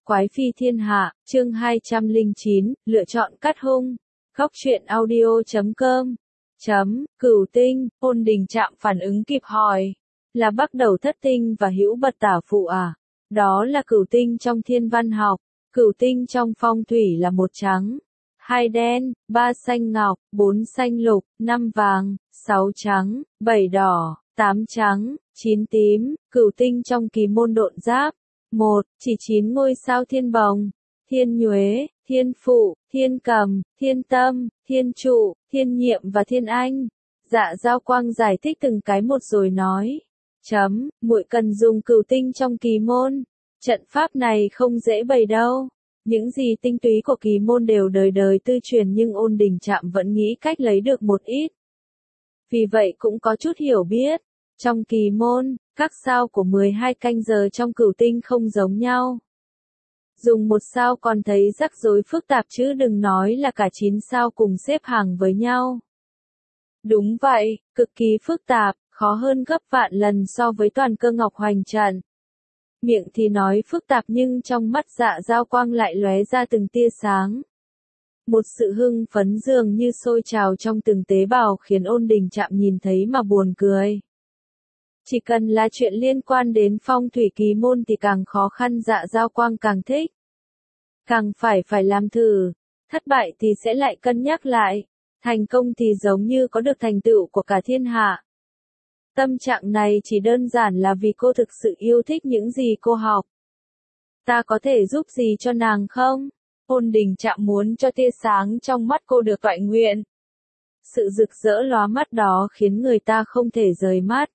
Quái phi thiên hạ, chương 209, lựa chọn cắt hung. Góc truyện audio.com. Cửu tinh, Ôn Đình Trạm phản ứng kịp hỏi. Là bắt đầu thất tinh và hữu bật tả phụ à? Đó là cửu tinh trong thiên văn học. Cửu tinh trong phong thủy là 1 trắng, 2 đen, 3 xanh ngọc, 4 xanh lục, 5 vàng, 6 trắng, 7 đỏ, 8 trắng, 9 tím. Cửu tinh trong kỳ môn độn giáp. 1. Chỉ 9 ngôi sao thiên bồng, thiên nhuế, thiên phụ, thiên cầm, thiên tâm, thiên trụ, thiên nhiệm và thiên anh. Dạ Giao Quang giải thích từng cái một rồi nói. Muội cần dùng cửu tinh trong kỳ môn. Trận pháp này không dễ bày đâu. Những gì tinh túy của kỳ môn đều đời đời tư truyền, nhưng Ôn Đình Trạm vẫn nghĩ cách lấy được một ít. Vì vậy cũng có chút hiểu biết. Trong kỳ môn, các sao của 12 canh giờ trong cửu tinh không giống nhau. Dùng một sao còn thấy rắc rối phức tạp chứ đừng nói là cả 9 sao cùng xếp hàng với nhau. Đúng vậy, cực kỳ phức tạp, khó hơn gấp vạn lần so với toàn cơ ngọc hoành trận. Miệng thì nói phức tạp nhưng trong mắt Dạ Giao Quang lại lóe ra từng tia sáng. Một sự hưng phấn dường như sôi trào trong từng tế bào khiến Ôn Đình Trạm nhìn thấy mà buồn cười. Chỉ cần là chuyện liên quan đến phong thủy kỳ môn thì càng khó khăn Dạ Giao Quang càng thích. Càng phải làm thử, thất bại thì sẽ lại cân nhắc lại, thành công thì giống như có được thành tựu của cả thiên hạ. Tâm trạng này chỉ đơn giản là vì cô thực sự yêu thích những gì cô học. Ta có thể giúp gì cho nàng không? Ôn Đình Trạm muốn cho tia sáng trong mắt cô được toại nguyện. Sự rực rỡ lóa mắt đó khiến người ta không thể rời mắt.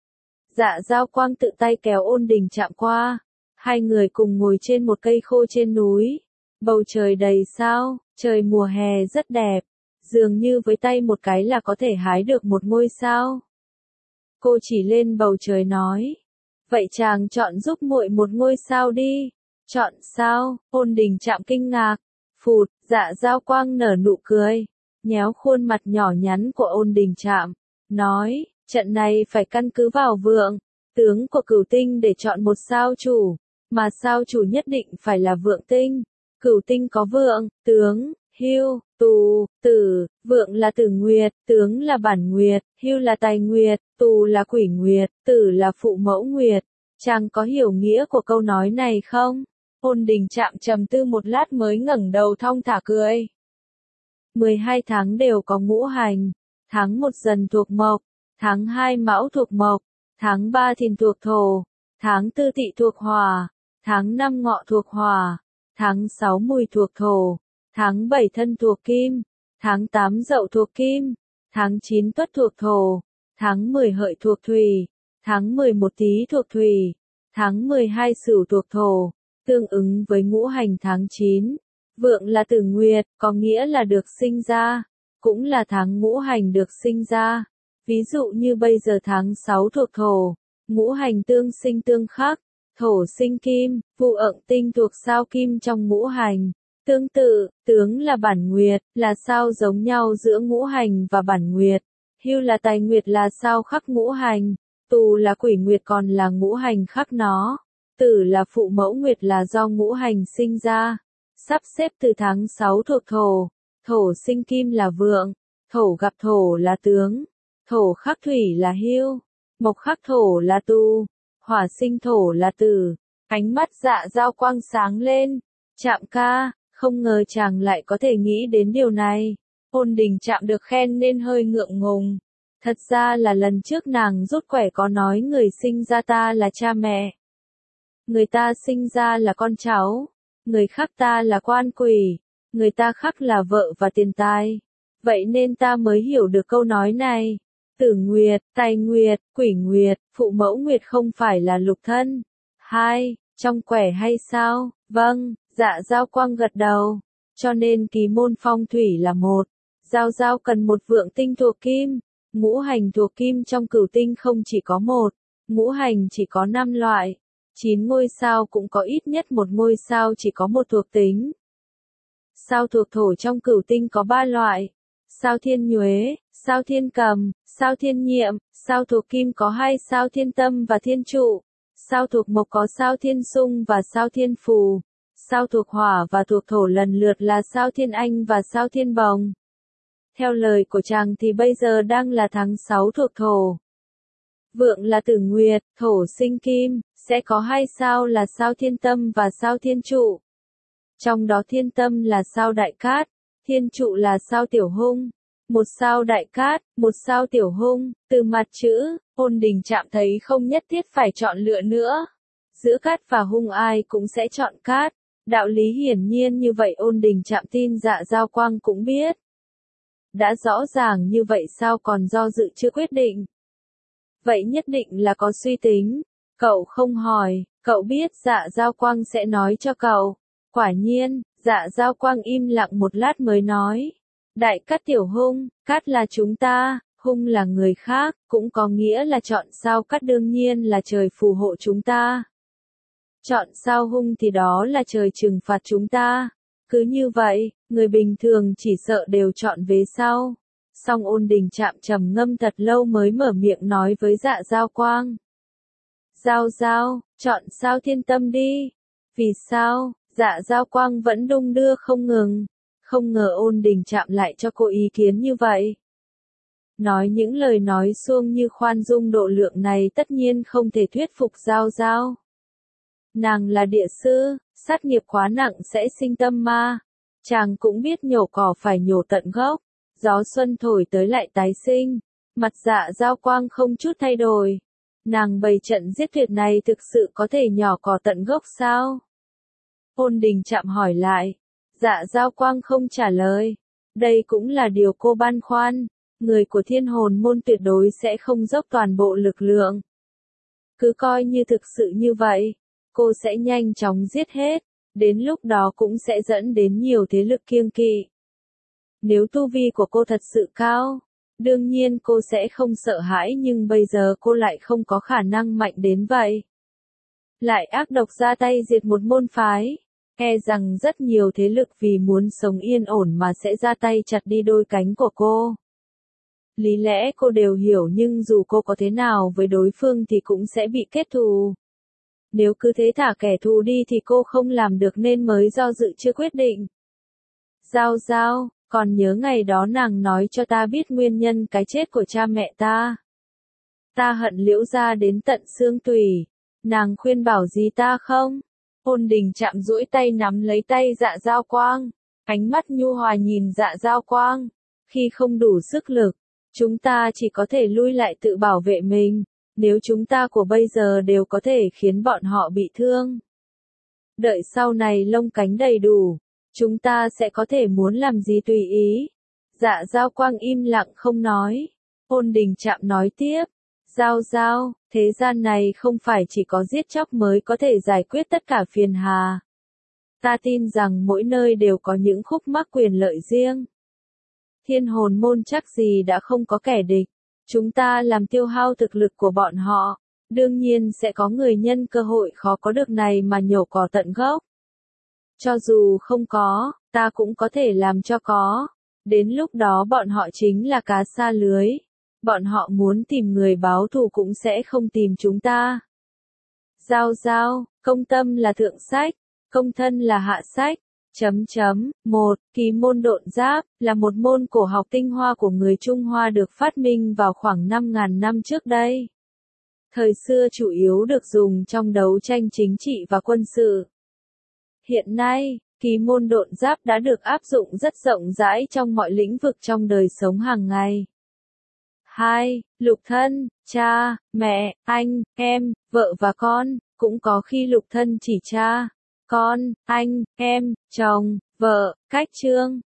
Dạ Giao Quang tự tay kéo Ôn Đình Trạm qua. Hai người cùng ngồi trên một cây khô trên núi. Bầu trời đầy sao, trời mùa hè rất đẹp. Dường như với tay một cái là có thể hái được một ngôi sao. Cô chỉ lên bầu trời nói. Vậy chàng chọn giúp muội một ngôi sao đi. Chọn sao? Ôn Đình Trạm kinh ngạc. Phụt, Dạ Giao Quang nở nụ cười. Nhéo khuôn mặt nhỏ nhắn của Ôn Đình Trạm. Nói, trận này phải căn cứ vào vượng, tướng của cửu tinh để chọn một sao chủ. Mà sao chủ nhất định phải là vượng tinh. Cửu tinh có vượng, tướng, hưu, tù, tử. Vượng là tử nguyệt, tướng là bản nguyệt, hưu là tài nguyệt, tù là quỷ nguyệt, tử là phụ mẫu nguyệt. Chàng có hiểu nghĩa của câu nói này không? Ôn Đình Trạm trầm tư một lát mới ngẩng đầu thong thả cười. 12 tháng đều có ngũ hành. Tháng 1 Dần thuộc mộc, tháng 2 Mão thuộc mộc, tháng 3 Thìn thuộc thổ, tháng 4 Tỵ thuộc hỏa, tháng 5 Ngọ thuộc hỏa, tháng 6 Mùi thuộc thổ, tháng 7 Thân thuộc kim, tháng 8 Dậu thuộc kim, tháng 9 Tuất thuộc thổ, tháng 10 Hợi thuộc thủy, tháng 11 Tý thuộc thủy, tháng 12 Sửu thuộc thổ, tương ứng với ngũ hành tháng 9. Vượng là tử nguyệt, có nghĩa là được sinh ra, cũng là tháng ngũ hành được sinh ra. Ví dụ như bây giờ tháng 6 thuộc thổ, ngũ hành tương sinh tương khắc, thổ sinh kim, vụ ợng tinh thuộc sao kim trong ngũ hành. Tương tự, tướng là bản nguyệt, là sao giống nhau giữa ngũ hành và bản nguyệt. Hưu là tài nguyệt là sao khắc ngũ hành, tù là quỷ nguyệt còn là ngũ hành khắc nó, tử là phụ mẫu nguyệt là do ngũ hành sinh ra. Sắp xếp từ tháng 6 thuộc thổ, thổ sinh kim là vượng, thổ gặp thổ là tướng, thổ khắc thủy là hưu, mộc khắc thổ là tu, hỏa sinh thổ là tử. Ánh mắt Dạ Giao Quang sáng lên. Trạm ca, không ngờ chàng lại có thể nghĩ đến điều này. Ôn Đình Trạm được khen nên hơi ngượng ngùng. Thật ra là lần trước nàng rút quẻ có nói người sinh ra ta là cha mẹ. Người ta sinh ra là con cháu. Người khác ta là quan quỷ. Người ta khác là vợ và tiền tài. Vậy nên ta mới hiểu được câu nói này. Tử nguyệt, tài nguyệt, quỷ nguyệt, phụ mẫu nguyệt không phải là lục thân. 2. Trong quẻ hay sao? Vâng, Dạ Giao Quang gật đầu. Cho nên kỳ môn phong thủy là 1. Giao cần một vượng tinh thuộc kim. Ngũ hành thuộc kim trong cửu tinh không chỉ có 1. Ngũ hành chỉ có 5 loại. 9 ngôi sao cũng có ít nhất một ngôi sao chỉ có một thuộc tính. Sao thuộc thổ trong cửu tinh có 3 loại. Sao thiên nhuế, sao thiên cầm, sao thiên nhiệm. Sao thuộc kim có 2 sao thiên tâm và thiên trụ. Sao thuộc mộc có sao thiên xung và sao thiên phù. Sao thuộc hỏa và thuộc thổ lần lượt là sao Thiên Anh và sao Thiên Bồng. Theo lời của chàng thì bây giờ đang là tháng 6 thuộc thổ. Vượng là tử nguyệt, thổ sinh kim, sẽ có hai sao là sao Thiên Tâm và sao Thiên Trụ. Trong đó Thiên Tâm là sao Đại Cát, Thiên Trụ là sao Tiểu Hung. Một sao Đại Cát, một sao Tiểu Hung, từ mặt chữ, Ôn Đình Trạm thấy không nhất thiết phải chọn lựa nữa. Giữa Cát và Hung ai cũng sẽ chọn Cát. Đạo lý hiển nhiên như vậy Ôn Đình Trạm tin Dạ Giao Quang cũng biết. Đã rõ ràng như vậy sao còn do dự chưa quyết định. Vậy nhất định là có suy tính. Cậu không hỏi, cậu biết Dạ Giao Quang sẽ nói cho cậu. Quả nhiên, Dạ Giao Quang im lặng một lát mới nói. Đại Cát Tiểu Hung, Cát là chúng ta, Hung là người khác, cũng có nghĩa là chọn sao Cát đương nhiên là trời phù hộ chúng ta. Chọn sao Hung thì đó là trời trừng phạt chúng ta. Cứ như vậy, người bình thường chỉ sợ đều chọn về sau. Song Ôn Đình Trạm trầm ngâm thật lâu mới mở miệng nói với Dạ Giao Quang. Giao Giao, chọn sao Thiên Tâm đi. Vì sao? Dạ Giao Quang vẫn đung đưa không ngừng. Không ngờ Ôn Đình Trạm lại cho cô ý kiến như vậy. Nói những lời nói suông như khoan dung độ lượng này tất nhiên không thể thuyết phục Giao Giao. Nàng là địa sư, sát nghiệp quá nặng sẽ sinh tâm ma. Chàng cũng biết nhổ cỏ phải nhổ tận gốc. Gió xuân thổi tới lại tái sinh. Mặt Dạ Giao Quang không chút thay đổi. Nàng bày trận giết tuyệt này thực sự có thể nhỏ cỏ tận gốc sao? Ôn Đình Trạm hỏi lại. Dạ Giao Quang không trả lời. Đây cũng là điều cô băn khoăn. Người của Thiên Hồn môn tuyệt đối sẽ không dốc toàn bộ lực lượng. Cứ coi như thực sự như vậy. Cô sẽ nhanh chóng giết hết. Đến lúc đó cũng sẽ dẫn đến nhiều thế lực kiêng kỵ. Nếu tu vi của cô thật sự cao, đương nhiên cô sẽ không sợ hãi nhưng bây giờ cô lại không có khả năng mạnh đến vậy. Lại ác độc ra tay diệt một môn phái, e rằng rất nhiều thế lực vì muốn sống yên ổn mà sẽ ra tay chặt đi đôi cánh của cô. Lý lẽ cô đều hiểu nhưng dù cô có thế nào với đối phương thì cũng sẽ bị kết thù. Nếu cứ thế thả kẻ thù đi thì cô không làm được nên mới do dự chưa quyết định. Giao Giao, còn nhớ ngày đó nàng nói cho ta biết nguyên nhân cái chết của cha mẹ ta. Ta hận Liễu gia đến tận xương tủy. Nàng khuyên bảo gì ta không? Ôn Đình Trạm duỗi tay nắm lấy tay Dạ Giao Quang. Ánh mắt nhu hòa nhìn Dạ Giao Quang. Khi không đủ sức lực, chúng ta chỉ có thể lui lại tự bảo vệ mình. Nếu chúng ta của bây giờ đều có thể khiến bọn họ bị thương. Đợi sau này lông cánh đầy đủ, chúng ta sẽ có thể muốn làm gì tùy ý. Dạ Giao Quang im lặng không nói. Ôn Đình Trạm nói tiếp. Giao Giao, thế gian này không phải chỉ có giết chóc mới có thể giải quyết tất cả phiền hà. Ta tin rằng mỗi nơi đều có những khúc mắc quyền lợi riêng. Thiên Hồn môn chắc gì đã không có kẻ địch. Chúng ta làm tiêu hao thực lực của bọn họ. Đương nhiên sẽ có người nhân cơ hội khó có được này mà nhổ cỏ tận gốc. Cho dù không có, ta cũng có thể làm cho có. Đến lúc đó bọn họ chính là cá xa lưới. Bọn họ muốn tìm người báo thù cũng sẽ không tìm chúng ta. Giao Giao, công tâm là thượng sách, công thân là hạ sách. 1. Kỳ môn độn giáp, là một môn cổ học tinh hoa của người Trung Hoa được phát minh vào khoảng 5.000 năm trước đây. Thời xưa chủ yếu được dùng trong đấu tranh chính trị và quân sự. Hiện nay, kỳ môn độn giáp đã được áp dụng rất rộng rãi trong mọi lĩnh vực trong đời sống hàng ngày. 2. Lục thân, cha, mẹ, anh, em, vợ và con, cũng có khi lục thân chỉ cha, con, anh, em, chồng, vợ, cách chương.